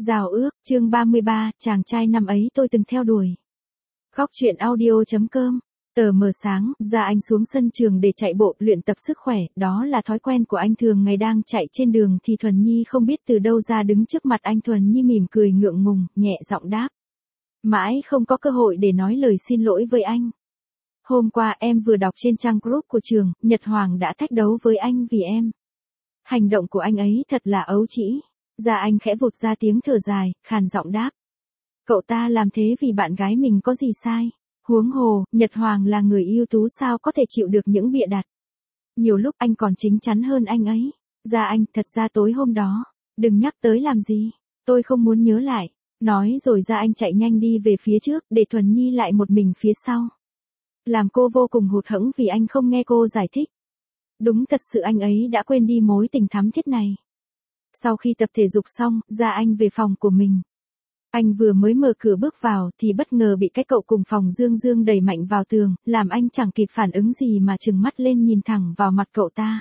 Giao ước, chương 33, chàng trai năm ấy tôi từng theo đuổi. Góc truyện audio.com. Tờ mờ sáng, Gia Anh xuống sân trường để chạy bộ, luyện tập sức khỏe, đó là thói quen của anh thường ngày. Đang chạy trên đường thì Thuần Nhi không biết từ đâu ra đứng trước mặt anh. Thuần Nhi mỉm cười ngượng ngùng, nhẹ giọng đáp. Mãi không có cơ hội để nói lời xin lỗi với anh. Hôm qua em vừa đọc trên trang group của trường, Nhật Hoàng đã thách đấu với anh vì em. Hành động của anh ấy thật là ấu trĩ. Gia Anh khẽ vụt ra tiếng thở dài, khàn giọng đáp. Cậu ta làm thế vì bạn gái mình có gì sai. Huống hồ, Nhật Hoàng là người ưu tú, sao có thể chịu được những bịa đặt. Nhiều lúc anh còn chính chắn hơn anh ấy. Gia Anh, thật ra tối hôm đó, đừng nhắc tới làm gì. Tôi không muốn nhớ lại. Nói rồi Gia Anh chạy nhanh đi về phía trước, để Thuần Nhi lại một mình phía sau. Làm cô vô cùng hụt hẫng vì anh không nghe cô giải thích. Đúng thật sự anh ấy đã quên đi mối tình thắm thiết này. Sau khi tập thể dục xong, Gia Anh về phòng của mình. Anh vừa mới mở cửa bước vào thì bất ngờ bị cái cậu cùng phòng Dương Dương đẩy mạnh vào tường, làm anh chẳng kịp phản ứng gì mà trừng mắt lên nhìn thẳng vào mặt cậu ta.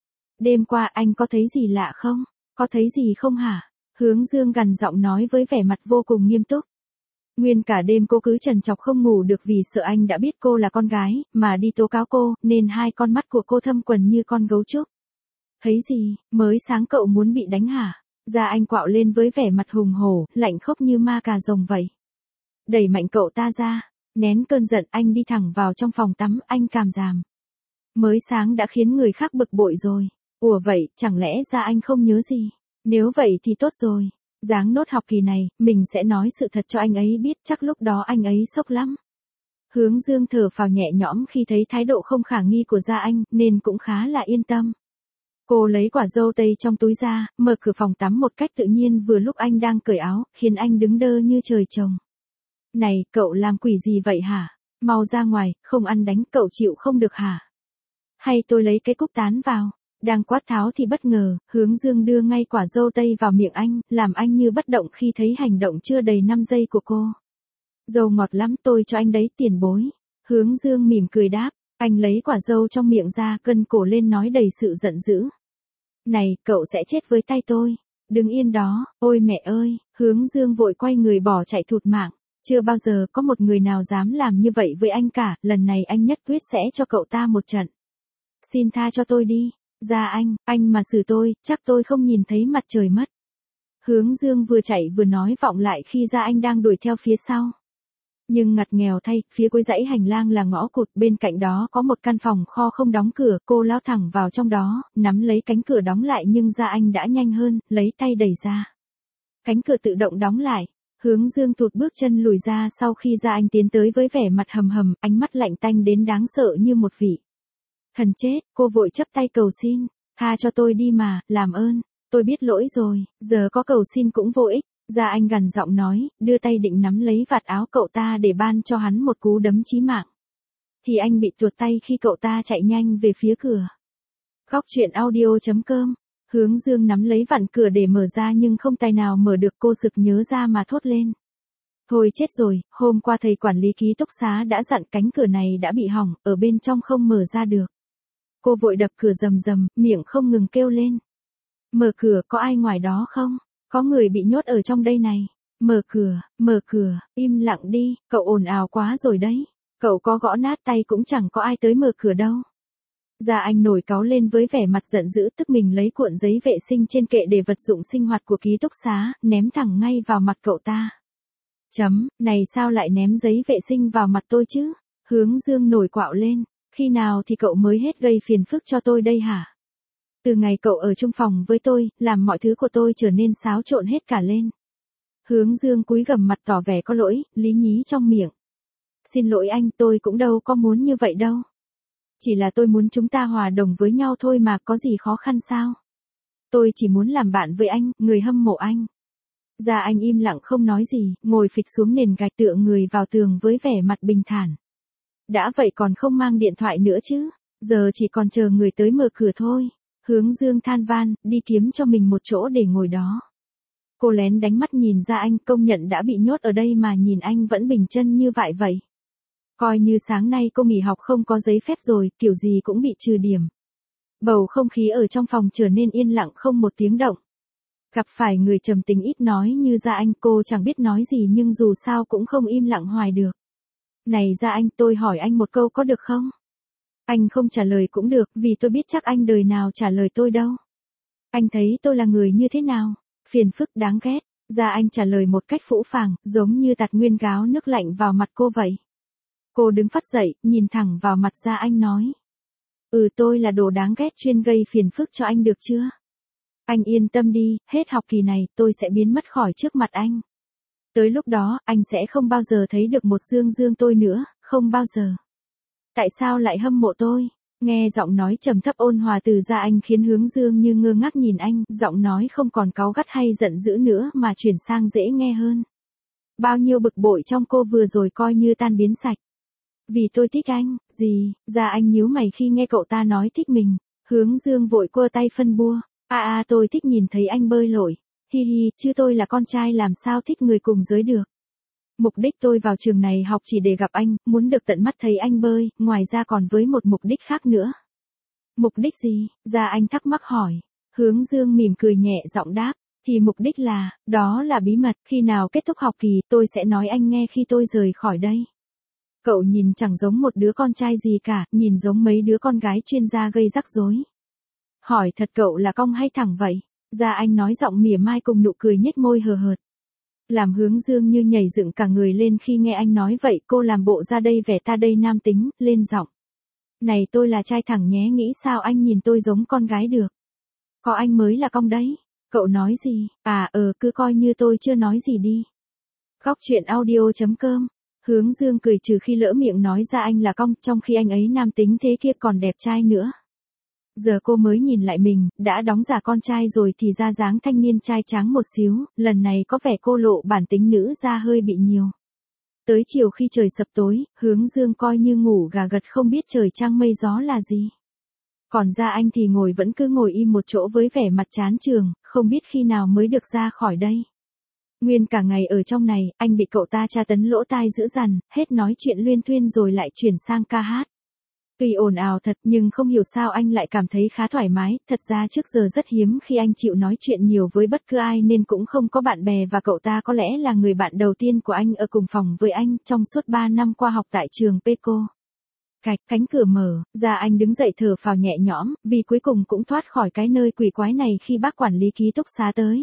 Đêm qua anh có thấy gì lạ không? Có thấy gì không hả? Hướng Dương gằn giọng nói với vẻ mặt vô cùng nghiêm túc. Nguyên cả đêm cô cứ trằn trọc không ngủ được vì sợ anh đã biết cô là con gái, mà đi tố cáo cô, nên hai con mắt của cô thâm quầng như con gấu trúc. Thấy gì, mới sáng cậu muốn bị đánh hả? Gia Anh quạo lên với vẻ mặt hùng hổ, lạnh khốc như ma cà rồng vậy. Đẩy mạnh cậu ta ra, nén cơn giận anh đi thẳng vào trong phòng tắm, anh càm ràm. Mới sáng đã khiến người khác bực bội rồi. Ủa vậy, chẳng lẽ Gia Anh không nhớ gì? Nếu vậy thì tốt rồi. Giáng nốt học kỳ này, mình sẽ nói sự thật cho anh ấy biết, chắc lúc đó anh ấy sốc lắm. Hướng Dương thở phào nhẹ nhõm khi thấy thái độ không khả nghi của Gia Anh, nên cũng khá là yên tâm. Cô lấy quả dâu tây trong túi ra, mở cửa phòng tắm một cách tự nhiên vừa lúc anh đang cởi áo, khiến anh đứng đơ như trời trồng. Này, cậu làm quỷ gì vậy hả? Mau ra ngoài, không ăn đánh, cậu chịu không được hả? Hay tôi lấy cái cúc tán vào? Đang quát tháo thì bất ngờ, Hướng Dương đưa ngay quả dâu tây vào miệng anh, làm anh như bất động khi thấy hành động chưa đầy 5 giây của cô. Dâu ngọt lắm, tôi cho anh đấy, tiền bối. Hướng Dương mỉm cười đáp, anh lấy quả dâu trong miệng ra, cân cổ lên nói đầy sự giận dữ. Này, cậu sẽ chết với tay tôi. Đứng yên đó, ôi mẹ ơi, Hướng Dương vội quay người bỏ chạy thụt mạng. Chưa bao giờ có một người nào dám làm như vậy với anh cả, lần này anh nhất quyết sẽ cho cậu ta một trận. Xin tha cho tôi đi. Gia anh mà xử tôi, chắc tôi không nhìn thấy mặt trời mất. Hướng Dương vừa chạy vừa nói vọng lại khi Gia Anh đang đuổi theo phía sau. Nhưng ngặt nghèo thay, phía cuối dãy hành lang là ngõ cụt, bên cạnh đó có một căn phòng kho không đóng cửa, cô lao thẳng vào trong đó, nắm lấy cánh cửa đóng lại nhưng Gia Anh đã nhanh hơn, lấy tay đẩy ra. Cánh cửa tự động đóng lại, Hướng Dương thụt bước chân lùi ra sau khi Gia Anh tiến tới với vẻ mặt hầm hầm, ánh mắt lạnh tanh đến đáng sợ như một vị thần chết. Cô vội chắp tay cầu xin, tha cho tôi đi mà, làm ơn, tôi biết lỗi rồi, giờ có cầu xin cũng vô ích. Gia Anh gằn giọng nói, đưa tay định nắm lấy vạt áo cậu ta để ban cho hắn một cú đấm chí mạng. Thì anh bị tuột tay khi cậu ta chạy nhanh về phía cửa. Góc truyện audio.com. Hướng Dương nắm lấy vặn cửa để mở ra nhưng không tài nào mở được, cô sực nhớ ra mà thốt lên. Thôi chết rồi, hôm qua thầy quản lý ký túc xá đã dặn cánh cửa này đã bị hỏng, ở bên trong không mở ra được. Cô vội đập cửa rầm rầm, miệng không ngừng kêu lên. Mở cửa, có ai ngoài đó không? Có người bị nhốt ở trong đây này. Mở cửa, im lặng đi, cậu ồn ào quá rồi đấy. Cậu có gõ nát tay cũng chẳng có ai tới mở cửa đâu. Gia Anh nổi cáu lên với vẻ mặt giận dữ, tức mình lấy cuộn giấy vệ sinh trên kệ để vật dụng sinh hoạt của ký túc xá, ném thẳng ngay vào mặt cậu ta. Này sao lại ném giấy vệ sinh vào mặt tôi chứ? Hướng Dương nổi quạo lên, khi nào thì cậu mới hết gây phiền phức cho tôi đây hả? Từ ngày cậu ở chung phòng với tôi, làm mọi thứ của tôi trở nên xáo trộn hết cả lên. Hướng Dương cúi gằm mặt tỏ vẻ có lỗi, lý nhí trong miệng. Xin lỗi anh, tôi cũng đâu có muốn như vậy đâu. Chỉ là tôi muốn chúng ta hòa đồng với nhau thôi mà, có gì khó khăn sao? Tôi chỉ muốn làm bạn với anh, người hâm mộ anh. Gia Anh im lặng không nói gì, ngồi phịch xuống nền gạch tựa người vào tường với vẻ mặt bình thản. Đã vậy còn không mang điện thoại nữa chứ, giờ chỉ còn chờ người tới mở cửa thôi. Hướng Dương than van, đi kiếm cho mình một chỗ để ngồi đó. Cô lén đánh mắt nhìn Gia Anh, công nhận đã bị nhốt ở đây mà nhìn anh vẫn bình chân như vậy. Coi như sáng nay cô nghỉ học không có giấy phép rồi, kiểu gì cũng bị trừ điểm. Bầu không khí ở trong phòng trở nên yên lặng không một tiếng động. Gặp phải người trầm tính ít nói như Gia Anh, cô chẳng biết nói gì nhưng dù sao cũng không im lặng hoài được. Này Gia Anh, tôi hỏi anh một câu có được không? Anh không trả lời cũng được, vì tôi biết chắc anh đời nào trả lời tôi đâu. Anh thấy tôi là người như thế nào? Phiền phức đáng ghét. Gia Anh trả lời một cách phũ phàng, giống như tạt nguyên gáo nước lạnh vào mặt cô vậy. Cô đứng phắt dậy, nhìn thẳng vào mặt Gia Anh nói. Tôi là đồ đáng ghét chuyên gây phiền phức cho anh được chưa? Anh yên tâm đi, hết học kỳ này tôi sẽ biến mất khỏi trước mặt anh. Tới lúc đó, anh sẽ không bao giờ thấy được một Dương Dương tôi nữa, không bao giờ. Tại sao lại hâm mộ tôi? Nghe giọng nói trầm thấp ôn hòa từ Gia Anh khiến Hướng Dương như ngơ ngác nhìn anh, giọng nói không còn cáu gắt hay giận dữ nữa mà chuyển sang dễ nghe hơn. Bao nhiêu bực bội trong cô vừa rồi coi như tan biến sạch. Vì tôi thích anh, gì? Gia Anh nhíu mày khi nghe cậu ta nói thích mình. Hướng Dương vội quơ tay phân bua. Tôi thích nhìn thấy anh bơi lội. Hi hi, chứ tôi là con trai làm sao thích người cùng giới được. Mục đích tôi vào trường này học chỉ để gặp anh, muốn được tận mắt thấy anh bơi, ngoài ra còn với một mục đích khác nữa. Mục đích gì? Gia Anh thắc mắc hỏi. Hướng Dương mỉm cười nhẹ giọng đáp. Thì mục đích là, đó là bí mật, khi nào kết thúc học kỳ tôi sẽ nói anh nghe khi tôi rời khỏi đây. Cậu nhìn chẳng giống một đứa con trai gì cả, nhìn giống mấy đứa con gái chuyên gia gây rắc rối. Hỏi thật cậu là cong hay thẳng vậy? Gia Anh nói giọng mỉa mai cùng nụ cười nhếch môi hờ hợt. Làm Hướng Dương như nhảy dựng cả người lên khi nghe anh nói vậy, cô làm bộ ra đây vẻ ta đây nam tính, lên giọng. Này tôi là trai thẳng nhé, nghĩ sao anh nhìn tôi giống con gái được? Có anh mới là cong đấy. Cậu nói gì? Cứ coi như tôi chưa nói gì đi. Góc truyện audio.com. Hướng Dương cười trừ khi lỡ miệng nói ra anh là cong, trong khi anh ấy nam tính thế kia còn đẹp trai nữa. Giờ cô mới nhìn lại mình, đã đóng giả con trai rồi thì ra dáng thanh niên trai tráng một xíu, lần này có vẻ cô lộ bản tính nữ ra hơi bị nhiều. Tới chiều khi trời sập tối, Hướng Dương coi như ngủ gà gật không biết trời trăng mây gió là gì. Còn Gia Anh thì vẫn cứ ngồi im một chỗ với vẻ mặt chán trường, không biết khi nào mới được ra khỏi đây. Nguyên cả ngày ở trong này, anh bị cậu ta tra tấn lỗ tai dữ dằn, hết nói chuyện luyên thuyên rồi lại chuyển sang ca hát. Tuy ồn ào thật nhưng không hiểu sao anh lại cảm thấy khá thoải mái, thật ra trước giờ rất hiếm khi anh chịu nói chuyện nhiều với bất cứ ai nên cũng không có bạn bè và cậu ta có lẽ là người bạn đầu tiên của anh ở cùng phòng với anh trong suốt 3 năm qua học tại trường Peco. Cánh cửa mở, Gia Anh đứng dậy thở phào nhẹ nhõm, vì cuối cùng cũng thoát khỏi cái nơi quỷ quái này khi bác quản lý ký túc xá tới.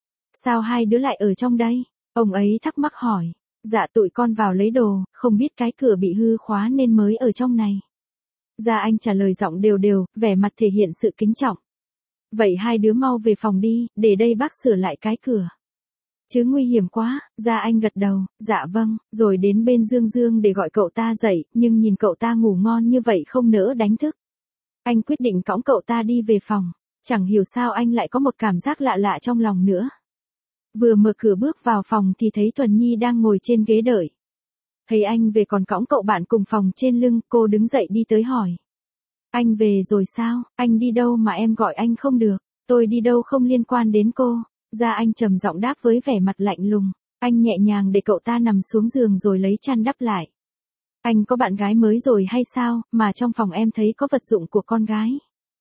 Sao hai đứa lại ở trong đây? Ông ấy thắc mắc hỏi. Dạ tụi con vào lấy đồ, không biết cái cửa bị hư khóa nên mới ở trong này. Gia Anh trả lời giọng đều đều, vẻ mặt thể hiện sự kính trọng. Vậy hai đứa mau về phòng đi, để đây bác sửa lại cái cửa. Chứ nguy hiểm quá, Gia Anh gật đầu, dạ vâng, rồi đến bên Dương Dương để gọi cậu ta dậy, nhưng nhìn cậu ta ngủ ngon như vậy không nỡ đánh thức. Anh quyết định cõng cậu ta đi về phòng, chẳng hiểu sao anh lại có một cảm giác lạ lạ trong lòng nữa. Vừa mở cửa bước vào phòng thì thấy Thuần Nhi đang ngồi trên ghế đợi. Thấy anh về còn cõng cậu bạn cùng phòng trên lưng, cô đứng dậy đi tới hỏi. Anh về rồi sao, anh đi đâu mà em gọi anh không được, tôi đi đâu không liên quan đến cô. Gia Anh trầm giọng đáp với vẻ mặt lạnh lùng. Anh nhẹ nhàng để cậu ta nằm xuống giường rồi lấy chăn đắp lại. Anh có bạn gái mới rồi hay sao, mà trong phòng em thấy có vật dụng của con gái.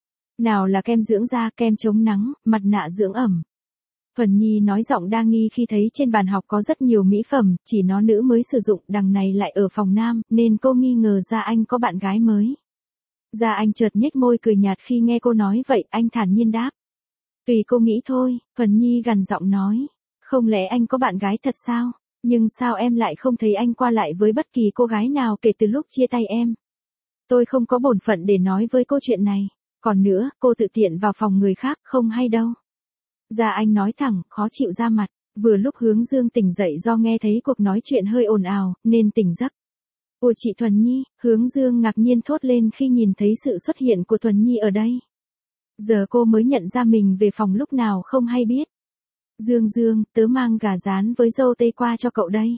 Nào là kem dưỡng da, kem chống nắng, mặt nạ dưỡng ẩm. Thuần Nhi nói giọng đa nghi khi thấy trên bàn học có rất nhiều mỹ phẩm, chỉ nó nữ mới sử dụng, đằng này lại ở phòng nam, nên cô nghi ngờ Gia Anh có bạn gái mới. Gia Anh chợt nhếch môi cười nhạt khi nghe cô nói vậy, anh thản nhiên đáp. Tùy cô nghĩ thôi, Thuần Nhi gằn giọng nói. Không lẽ anh có bạn gái thật sao? Nhưng sao em lại không thấy anh qua lại với bất kỳ cô gái nào kể từ lúc chia tay em? Tôi không có bổn phận để nói với cô chuyện này. Còn nữa, cô tự tiện vào phòng người khác, không hay đâu. Gia Anh nói thẳng, khó chịu ra mặt. Vừa lúc Hướng Dương tỉnh dậy do nghe thấy cuộc nói chuyện hơi ồn ào, nên tỉnh giấc. Ôi chị Thuần Nhi, Hướng Dương ngạc nhiên thốt lên khi nhìn thấy sự xuất hiện của Thuần Nhi ở đây. Giờ cô mới nhận ra mình về phòng lúc nào không hay biết. Dương, tớ mang gà rán với dâu tây qua cho cậu đây.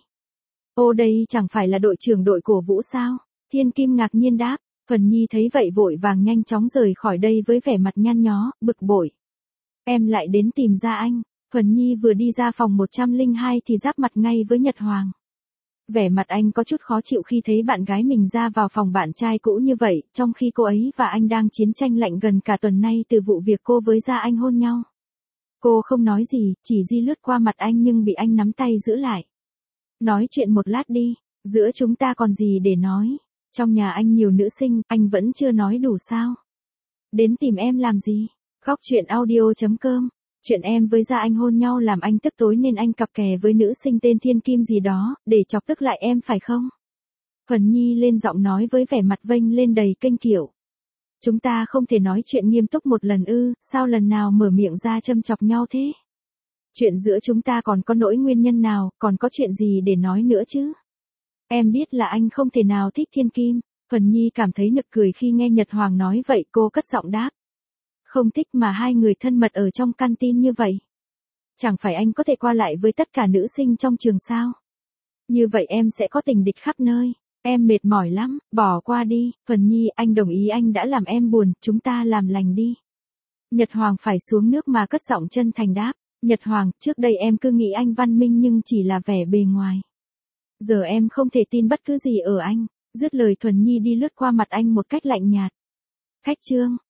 Ô đây chẳng phải là đội trưởng đội cổ vũ sao? Thiên Kim ngạc nhiên đáp. Thuần Nhi thấy vậy vội vàng nhanh chóng rời khỏi đây với vẻ mặt nhăn nhó, bực bội. Em lại đến tìm Gia Anh. Thuần Nhi vừa đi ra phòng 102 thì giáp mặt ngay với Nhật Hoàng. Vẻ mặt anh có chút khó chịu khi thấy bạn gái mình ra vào phòng bạn trai cũ như vậy, trong khi cô ấy và anh đang chiến tranh lạnh gần cả tuần nay từ vụ việc cô với Gia Anh hôn nhau. Cô không nói gì, chỉ di lướt qua mặt anh nhưng bị anh nắm tay giữ lại. Nói chuyện một lát đi, giữa chúng ta còn gì để nói. Trong nhà anh nhiều nữ sinh, anh vẫn chưa nói đủ sao? Đến tìm em làm gì? Khóc chuyện audio.com. Chuyện em với Gia Anh hôn nhau làm anh tức tối nên anh cặp kè với nữ sinh tên Thiên Kim gì đó, để chọc tức lại em phải không? Huần Nhi lên giọng nói với vẻ mặt vênh lên đầy kênh kiệu. Chúng ta không thể nói chuyện nghiêm túc một lần ư, sao lần nào mở miệng ra châm chọc nhau thế? Chuyện giữa chúng ta còn có nỗi nguyên nhân nào, còn có chuyện gì để nói nữa chứ? Em biết là anh không thể nào thích Thiên Kim. Huần Nhi cảm thấy nực cười khi nghe Nhật Hoàng nói vậy, cô cất giọng đáp. Không thích mà hai người thân mật ở trong canteen như vậy. Chẳng phải anh có thể qua lại với tất cả nữ sinh trong trường sao? Như vậy em sẽ có tình địch khắp nơi. Em mệt mỏi lắm, bỏ qua đi. Huần Nhi, anh đồng ý, anh đã làm em buồn, chúng ta làm lành đi. Nhật Hoàng phải xuống nước mà cất giọng chân thành đáp. Nhật Hoàng, trước đây em cứ nghĩ anh văn minh nhưng chỉ là vẻ bề ngoài. Giờ em không thể tin bất cứ gì ở anh. Dứt lời Thuần Nhi đi lướt qua mặt anh một cách lạnh nhạt. Khách Trương,